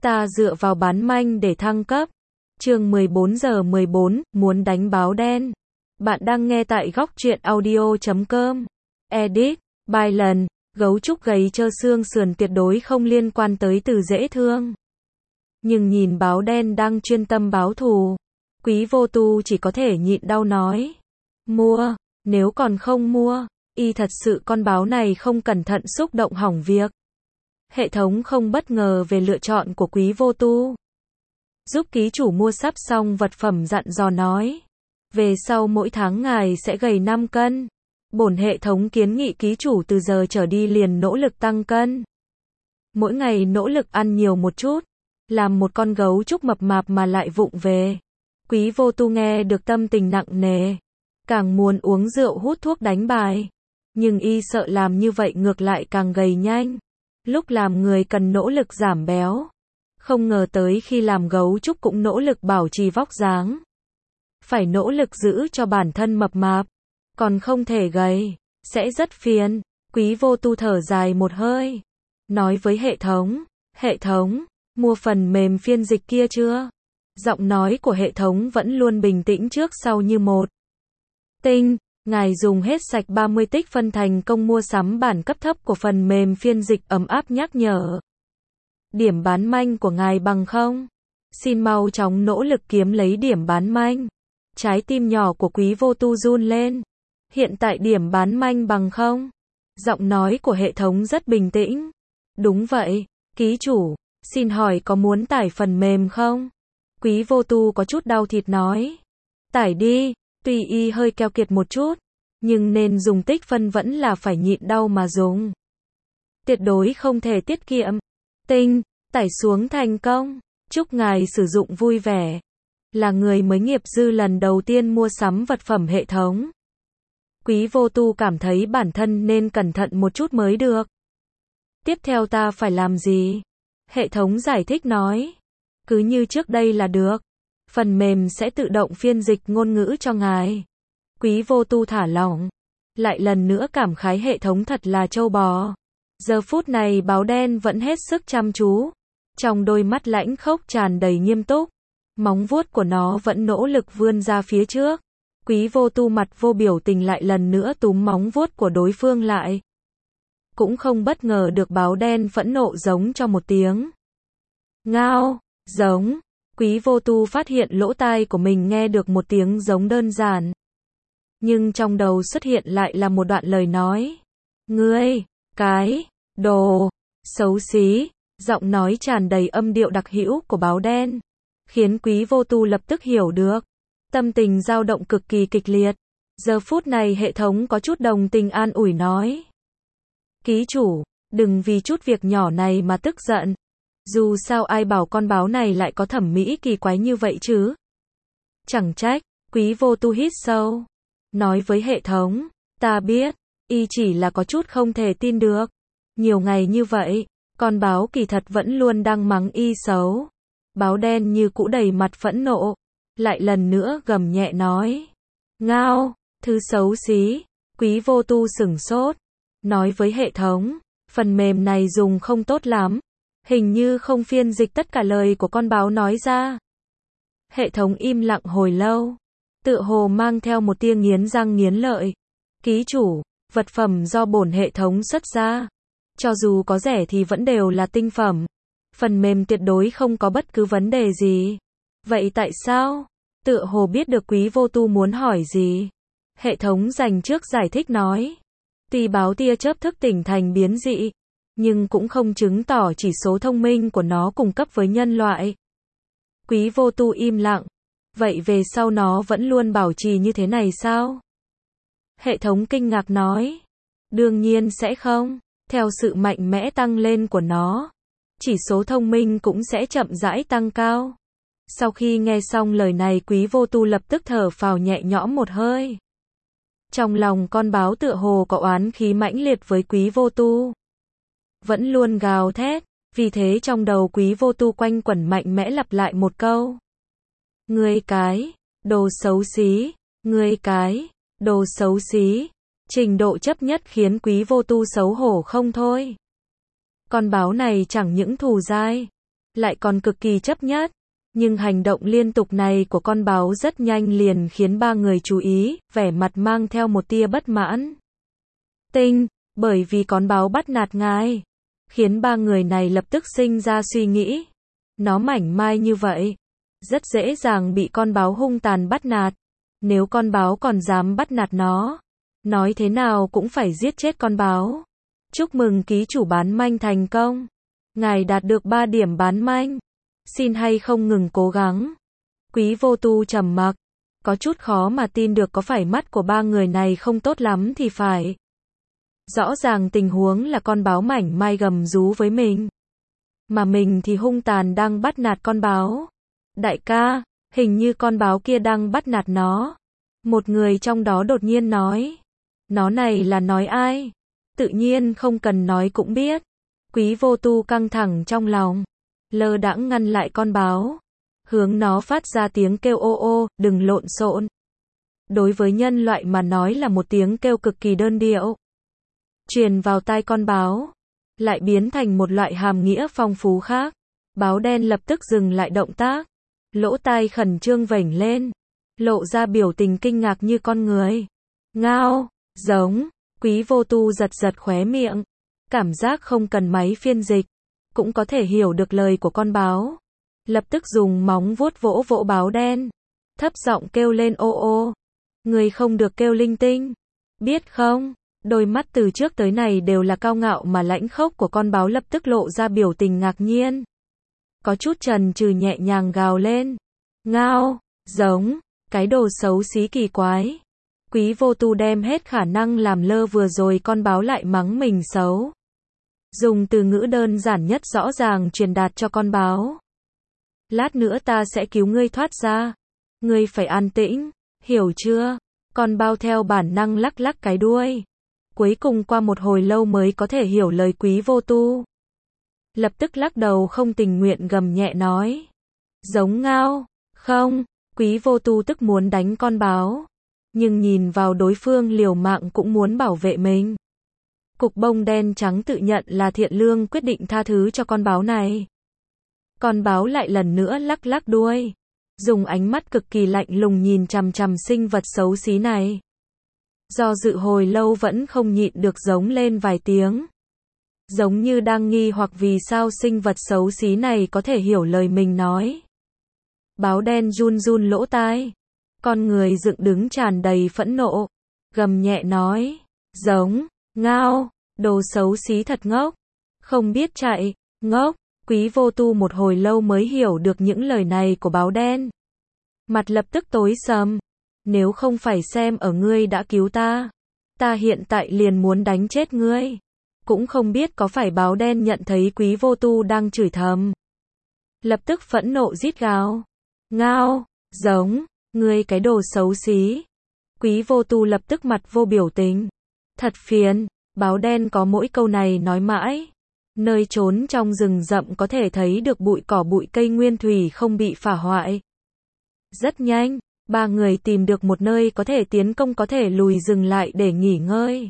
Ta dựa vào bán manh để thăng cấp. Chương 14 giờ 14, muốn đánh báo đen. Bạn đang nghe tại góc truyện audio.com. Edit, bài lần, gấu trúc gầy trơ xương sườn tuyệt đối không liên quan tới từ dễ thương. Nhưng nhìn báo đen đang chuyên tâm báo thù, Quý Vô Tu chỉ có thể nhịn đau nói. Mua, nếu còn không mua, y thật sự con báo này không cẩn thận xúc động hỏng việc. Hệ thống không bất ngờ về lựa chọn của Quý Vô Tu. Giúp ký chủ mua sắp xong vật phẩm dặn dò nói. Về sau mỗi tháng ngài sẽ gầy 5 cân. Bổn hệ thống kiến nghị ký chủ từ giờ trở đi liền nỗ lực tăng cân. Mỗi ngày nỗ lực ăn nhiều một chút. Làm một con gấu trúc mập mạp mà lại vụng về. Quý Vô Tu nghe được tâm tình nặng nề. Càng muốn uống rượu hút thuốc đánh bài. Nhưng y sợ làm như vậy ngược lại càng gầy nhanh. Lúc làm người cần nỗ lực giảm béo. Không ngờ tới khi làm gấu trúc cũng nỗ lực bảo trì vóc dáng. Phải nỗ lực giữ cho bản thân mập mạp. Còn không thể gầy. Sẽ rất phiền. Quý Vô Tu thở dài một hơi. Nói với hệ thống, mua phần mềm phiên dịch kia chưa? Giọng nói của hệ thống vẫn luôn bình tĩnh trước sau như một. Tinh, ngài dùng hết sạch 30 tích phân thành công mua sắm bản cấp thấp của phần mềm phiên dịch ấm áp nhắc nhở. Điểm bán manh của ngài bằng không? Xin mau chóng nỗ lực kiếm lấy điểm bán manh. Trái tim nhỏ của Quý Vô Tu run lên. Hiện tại điểm bán manh bằng không? Giọng nói của hệ thống rất bình tĩnh. Đúng vậy, ký chủ, xin hỏi có muốn tải phần mềm không? Quý Vô Tu có chút đau thịt nói. Tải đi, tuy y hơi keo kiệt một chút, nhưng nên dùng tích phân vẫn là phải nhịn đau mà dùng. Tuyệt đối không thể tiết kiệm. Tinh, tải xuống thành công. Chúc ngài sử dụng vui vẻ. Là người mới nghiệp dư lần đầu tiên mua sắm vật phẩm hệ thống. Quý Vô Tu cảm thấy bản thân nên cẩn thận một chút mới được. Tiếp theo ta phải làm gì? Hệ thống giải thích nói. Cứ như trước đây là được. Phần mềm sẽ tự động phiên dịch ngôn ngữ cho ngài. Quý Vô Tu thả lỏng. Lại lần nữa cảm khái hệ thống thật là trâu bò. Giờ phút này báo đen vẫn hết sức chăm chú. Trong đôi mắt lãnh khốc tràn đầy nghiêm túc. Móng vuốt của nó vẫn nỗ lực vươn ra phía trước. Quý Vô Tu mặt vô biểu tình lại lần nữa túm móng vuốt của đối phương lại. Cũng không bất ngờ được báo đen phẫn nộ giống cho một tiếng. Ngao, giống. Quý Vô Tu phát hiện lỗ tai của mình nghe được một tiếng giống đơn giản. Nhưng trong đầu xuất hiện lại là một đoạn lời nói. Ngươi, cái, đồ, xấu xí. Giọng nói tràn đầy âm điệu đặc hữu của báo đen. Khiến Quý Vô Tu lập tức hiểu được. Tâm tình dao động cực kỳ kịch liệt. Giờ phút này hệ thống có chút đồng tình an ủi nói. Ký chủ, đừng vì chút việc nhỏ này mà tức giận. Dù sao ai bảo con báo này lại có thẩm mỹ kỳ quái như vậy chứ. Chẳng trách, Quý Vô Tu hít sâu. Nói với hệ thống, ta biết, y chỉ là có chút không thể tin được. Nhiều ngày như vậy, con báo kỳ thật vẫn luôn đang mắng y xấu. Báo đen như cũ đầy mặt phẫn nộ. Lại lần nữa gầm nhẹ nói. Ngao, thứ xấu xí. Quý Vô Tu sửng sốt. Nói với hệ thống, phần mềm này dùng không tốt lắm. Hình như không phiên dịch tất cả lời của con báo nói ra. Hệ thống im lặng hồi lâu. Tựa hồ mang theo một tia nghiến răng nghiến lợi. Ký chủ, vật phẩm do bổn hệ thống xuất ra. Cho dù có rẻ thì vẫn đều là tinh phẩm. Phần mềm tuyệt đối không có bất cứ vấn đề gì. Vậy tại sao? Tựa hồ biết được Quý Vô Tu muốn hỏi gì. Hệ thống dành trước giải thích nói. Tuy báo tia chớp thức tỉnh thành biến dị, nhưng cũng không chứng tỏ chỉ số thông minh của nó cùng cấp với nhân loại. Quý Vô Tu im lặng. Vậy về sau nó vẫn luôn bảo trì như thế này sao? Hệ thống kinh ngạc nói. Đương nhiên sẽ không. Theo sự mạnh mẽ tăng lên của nó, chỉ số thông minh cũng sẽ chậm rãi tăng cao. Sau khi nghe xong lời này Quý Vô Tu lập tức thở phào nhẹ nhõm một hơi. Trong lòng con báo tựa hồ có oán khí mãnh liệt với Quý Vô Tu. Vẫn luôn gào thét, vì thế trong đầu Quý Vô Tu quanh quẩn mạnh mẽ lặp lại một câu. Ngươi cái, đồ xấu xí, ngươi cái, đồ xấu xí. Trình độ chấp nhất khiến Quý Vô Tu xấu hổ không thôi. Con báo này chẳng những thù dai, lại còn cực kỳ chấp nhất. Nhưng hành động liên tục này của con báo rất nhanh liền khiến ba người chú ý, vẻ mặt mang theo một tia bất mãn. Tinh, bởi vì con báo bắt nạt ngài, khiến ba người này lập tức sinh ra suy nghĩ. Nó mảnh mai như vậy, rất dễ dàng bị con báo hung tàn bắt nạt. Nếu con báo còn dám bắt nạt nó, nói thế nào cũng phải giết chết con báo. Chúc mừng ký chủ bán manh thành công. Ngài đạt được 3 điểm bán manh. Xin hay không ngừng cố gắng. Quý Vô Tu trầm mặc, có chút khó mà tin được có phải mắt của ba người này không tốt lắm thì phải. Rõ ràng tình huống là con báo mảnh mai gầm rú với mình, mà mình thì hung tàn đang bắt nạt con báo. Đại ca, hình như con báo kia đang bắt nạt nó. Một người trong đó đột nhiên nói. Nó này là nói ai? Tự nhiên không cần nói cũng biết. Quý Vô Tu căng thẳng trong lòng, lơ đãng ngăn lại con báo, hướng nó phát ra tiếng kêu ô ô, đừng lộn xộn. Đối với nhân loại mà nói là một tiếng kêu cực kỳ đơn điệu. Truyền vào tai con báo, lại biến thành một loại hàm nghĩa phong phú khác. Báo đen lập tức dừng lại động tác, lỗ tai khẩn trương vểnh lên, lộ ra biểu tình kinh ngạc như con người. Ngao, giống, Quý Vô Tu giật giật khóe miệng, cảm giác không cần máy phiên dịch, cũng có thể hiểu được lời của con báo. Lập tức dùng móng vuốt vỗ vỗ báo đen, thấp giọng kêu lên ô ô. Người không được kêu linh tinh, biết không? Đôi mắt từ trước tới nay đều là cao ngạo mà lãnh khốc của con báo lập tức lộ ra biểu tình ngạc nhiên. Có chút chần chừ nhẹ nhàng gào lên. Ngao, giống, cái đồ xấu xí kỳ quái. Quý Vô Tu đem hết khả năng làm lơ vừa rồi con báo lại mắng mình xấu. Dùng từ ngữ đơn giản nhất rõ ràng truyền đạt cho con báo. Lát nữa ta sẽ cứu ngươi thoát ra. Ngươi phải an tĩnh, hiểu chưa? Con báo theo bản năng lắc lắc cái đuôi. Cuối cùng qua một hồi lâu mới có thể hiểu lời Quý Vô Tu. Lập tức lắc đầu không tình nguyện gầm nhẹ nói. Giống ngao, không, Quý Vô Tu tức muốn đánh con báo. Nhưng nhìn vào đối phương liều mạng cũng muốn bảo vệ mình. Cục bông đen trắng tự nhận là thiện lương quyết định tha thứ cho con báo này. Con báo lại lần nữa lắc lắc đuôi, dùng ánh mắt cực kỳ lạnh lùng nhìn chằm chằm sinh vật xấu xí này. Do dự hồi lâu vẫn không nhịn được giống lên vài tiếng. Giống như đang nghi hoặc vì sao sinh vật xấu xí này có thể hiểu lời mình nói. Báo đen run run lỗ tai. Con người dựng đứng tràn đầy phẫn nộ. Gầm nhẹ nói. Giống, ngao, đồ xấu xí thật ngốc. Không biết chạy, ngốc. Quý Vô Tu một hồi lâu mới hiểu được những lời này của báo đen. Mặt lập tức tối sầm. Nếu không phải xem ở ngươi đã cứu ta, ta hiện tại liền muốn đánh chết ngươi. Cũng không biết có phải báo đen nhận thấy Quý Vô Tu đang chửi thầm. Lập tức phẫn nộ rít gào. Ngao, giống, ngươi cái đồ xấu xí. Quý Vô Tu lập tức mặt vô biểu tình. Thật phiền, báo đen có mỗi câu này nói mãi. Nơi trốn trong rừng rậm có thể thấy được bụi cỏ bụi cây nguyên thủy không bị phá hoại. Rất nhanh, ba người tìm được một nơi có thể tiến công có thể lùi dừng lại để nghỉ ngơi.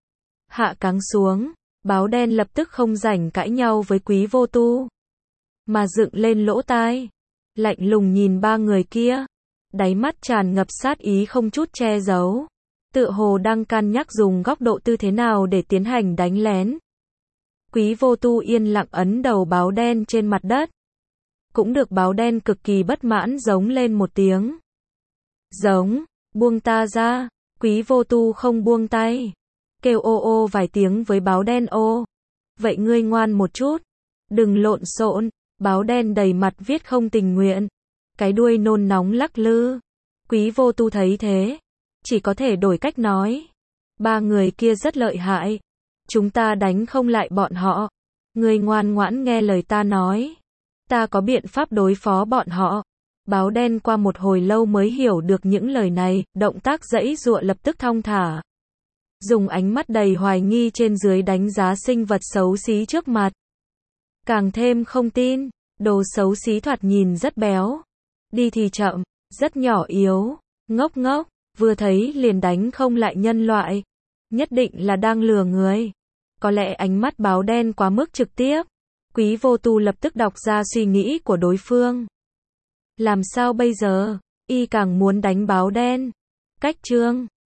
Hạ cáng xuống, báo đen lập tức không rảnh cãi nhau với Quý Vô Tu, mà dựng lên lỗ tai, lạnh lùng nhìn ba người kia, đáy mắt tràn ngập sát ý không chút che giấu, tựa hồ đang cân nhắc dùng góc độ tư thế nào để tiến hành đánh lén. Quý Vô Tu yên lặng ấn đầu báo đen trên mặt đất. Cũng được báo đen cực kỳ bất mãn giống lên một tiếng. Giống, buông ta ra. Quý Vô Tu không buông tay, kêu ô ô vài tiếng với báo đen ô. Vậy ngươi ngoan một chút, đừng lộn xộn. Báo đen đầy mặt viết không tình nguyện, cái đuôi nôn nóng lắc lư. Quý Vô Tu thấy thế, chỉ có thể đổi cách nói. Ba người kia rất lợi hại, chúng ta đánh không lại bọn họ. Ngươi ngoan ngoãn nghe lời ta nói, ta có biện pháp đối phó bọn họ. Báo đen qua một hồi lâu mới hiểu được những lời này, động tác giãy giụa lập tức thong thả. Dùng ánh mắt đầy hoài nghi trên dưới đánh giá sinh vật xấu xí trước mặt. Càng thêm không tin, đồ xấu xí thoạt nhìn rất béo. Đi thì chậm, rất nhỏ yếu, ngốc ngốc, vừa thấy liền đánh không lại nhân loại. Nhất định là đang lừa người. Có lẽ ánh mắt báo đen quá mức trực tiếp, Quý vô tu lập tức đọc ra suy nghĩ của đối phương. Làm sao bây giờ? Y càng muốn đánh báo đen. Cách chương